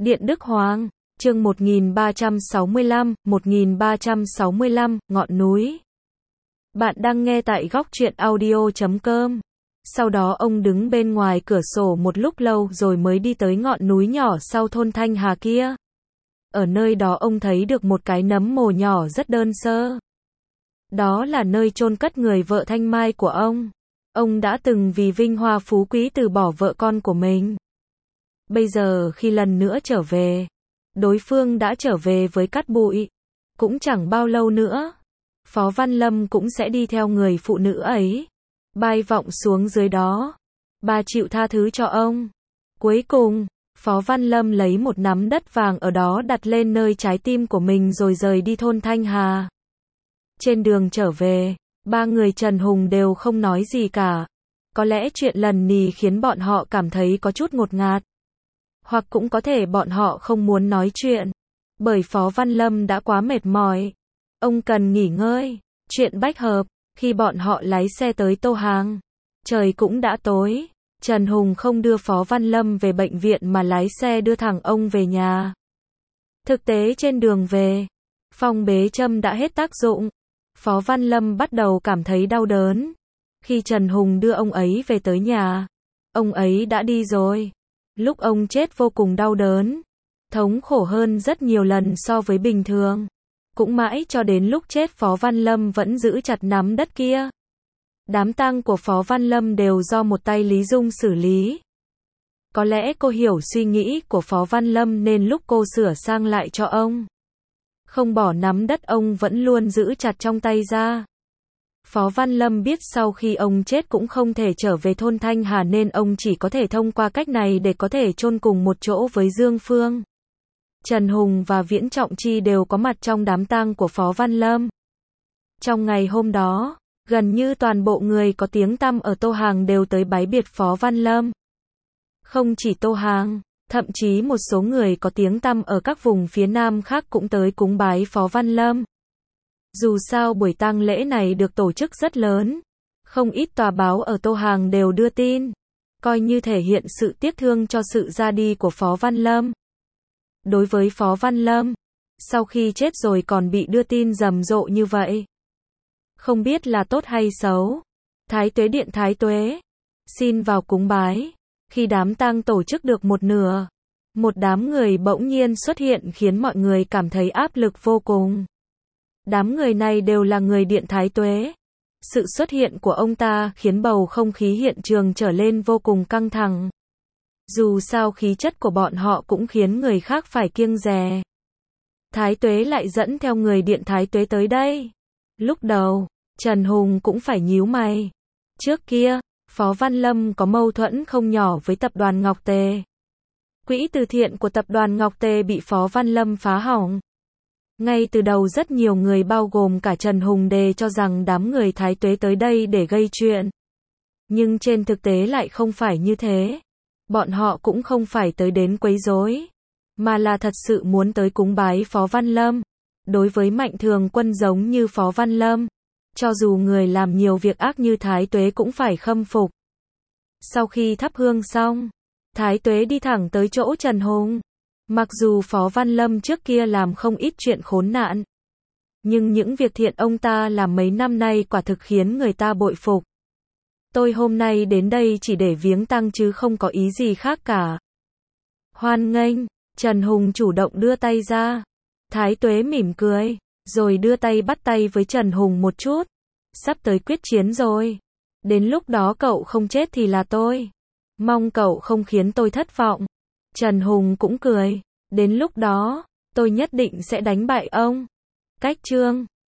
Điện Đức Hoàng, chương 1365, ngọn núi. Bạn đang nghe tại góc truyện audio.com. Sau đó ông đứng bên ngoài cửa sổ một lúc lâu rồi mới đi tới ngọn núi nhỏ sau thôn Thanh Hà kia. Ở nơi đó ông thấy được một cái nấm mồ nhỏ rất đơn sơ. Đó là nơi chôn cất người vợ Thanh Mai của ông. Ông đã từng vì vinh hoa phú quý từ bỏ vợ con của mình. Bây giờ khi lần nữa trở về, đối phương đã trở về với cát bụi. Cũng chẳng bao lâu nữa, Phó Văn Lâm cũng sẽ đi theo người phụ nữ ấy. Bay vọng xuống dưới đó. Bà chịu tha thứ cho ông. Cuối cùng, Phó Văn Lâm lấy một nắm đất vàng ở đó đặt lên nơi trái tim của mình rồi rời đi thôn Thanh Hà. Trên đường trở về, ba người Trần Hùng đều không nói gì cả. Có lẽ chuyện lần nì khiến bọn họ cảm thấy có chút ngột ngạt. Hoặc cũng có thể bọn họ không muốn nói chuyện. Bởi Phó Văn Lâm đã quá mệt mỏi. Ông cần nghỉ ngơi. Chuyện bách hợp, khi bọn họ lái xe tới Tô Hàng, trời cũng đã tối. Trần Hùng không đưa Phó Văn Lâm về bệnh viện mà lái xe đưa thẳng ông về nhà. Thực tế trên đường về, phong bế châm đã hết tác dụng. Phó Văn Lâm bắt đầu cảm thấy đau đớn. Khi Trần Hùng đưa ông ấy về tới nhà, ông ấy đã đi rồi. Lúc ông chết vô cùng đau đớn, thống khổ hơn rất nhiều lần so với bình thường. Cũng mãi cho đến lúc chết Phó Văn Lâm vẫn giữ chặt nắm đất kia. Đám tang của Phó Văn Lâm đều do một tay Lý Dung xử lý. Có lẽ cô hiểu suy nghĩ của Phó Văn Lâm nên lúc cô sửa sang lại cho ông, không bỏ nắm đất ông vẫn luôn giữ chặt trong tay ra. Phó Văn Lâm biết sau khi ông chết cũng không thể trở về thôn Thanh Hà nên ông chỉ có thể thông qua cách này để có thể chôn cùng một chỗ với Dương Phương. Trần Hùng và Viễn Trọng Chi đều có mặt trong đám tang của Phó Văn Lâm. Trong ngày hôm đó, gần như toàn bộ người có tiếng tăm ở Tô Hàng đều tới bái biệt Phó Văn Lâm. Không chỉ Tô Hàng, thậm chí một số người có tiếng tăm ở các vùng phía Nam khác cũng tới cúng bái Phó Văn Lâm. Dù sao buổi tang lễ này được tổ chức rất lớn, không ít tòa báo ở Tô Hàng đều đưa tin, coi như thể hiện sự tiếc thương cho sự ra đi của Phó Văn Lâm. Đối với Phó Văn Lâm, sau khi chết rồi còn bị đưa tin rầm rộ như vậy, không biết là tốt hay xấu. Thái Tuế Điện Thái Tuế xin vào cúng bái. Khi đám tang tổ chức được một nửa, một đám người bỗng nhiên xuất hiện khiến mọi người cảm thấy áp lực vô cùng. Đám người này đều là người Điện Thái Tuế. Sự xuất hiện của ông ta khiến bầu không khí hiện trường trở lên vô cùng căng thẳng. Dù sao khí chất của bọn họ cũng khiến người khác phải kiêng dè. Thái Tuế lại dẫn theo người Điện Thái Tuế tới đây. Lúc đầu, Trần Hùng cũng phải nhíu mày. Trước kia, Phó Văn Lâm có mâu thuẫn không nhỏ với tập đoàn Ngọc Tề. Quỹ từ thiện của tập đoàn Ngọc Tề bị Phó Văn Lâm phá hỏng. Ngay từ đầu rất nhiều người bao gồm cả Trần Hùng đề cho rằng đám người Thái Tuế tới đây để gây chuyện. Nhưng trên thực tế lại không phải như thế. Bọn họ cũng không phải tới đến quấy rối, mà là thật sự muốn tới cúng bái Phó Văn Lâm. Đối với Mạnh Thường Quân giống như Phó Văn Lâm, cho dù người làm nhiều việc ác như Thái Tuế cũng phải khâm phục. Sau khi thắp hương xong, Thái Tuế đi thẳng tới chỗ Trần Hùng. Mặc dù Phó Văn Lâm trước kia làm không ít chuyện khốn nạn, nhưng những việc thiện ông ta làm mấy năm nay quả thực khiến người ta bội phục. Tôi hôm nay đến đây chỉ để viếng tang chứ không có ý gì khác cả. Hoan nghênh, Trần Hùng chủ động đưa tay ra. Thái Tuế mỉm cười, rồi đưa tay bắt tay với Trần Hùng một chút. Sắp tới quyết chiến rồi. Đến lúc đó cậu không chết thì là tôi. Mong cậu không khiến tôi thất vọng. Trần Hùng cũng cười. Đến lúc đó, tôi nhất định sẽ đánh bại ông. Cách chương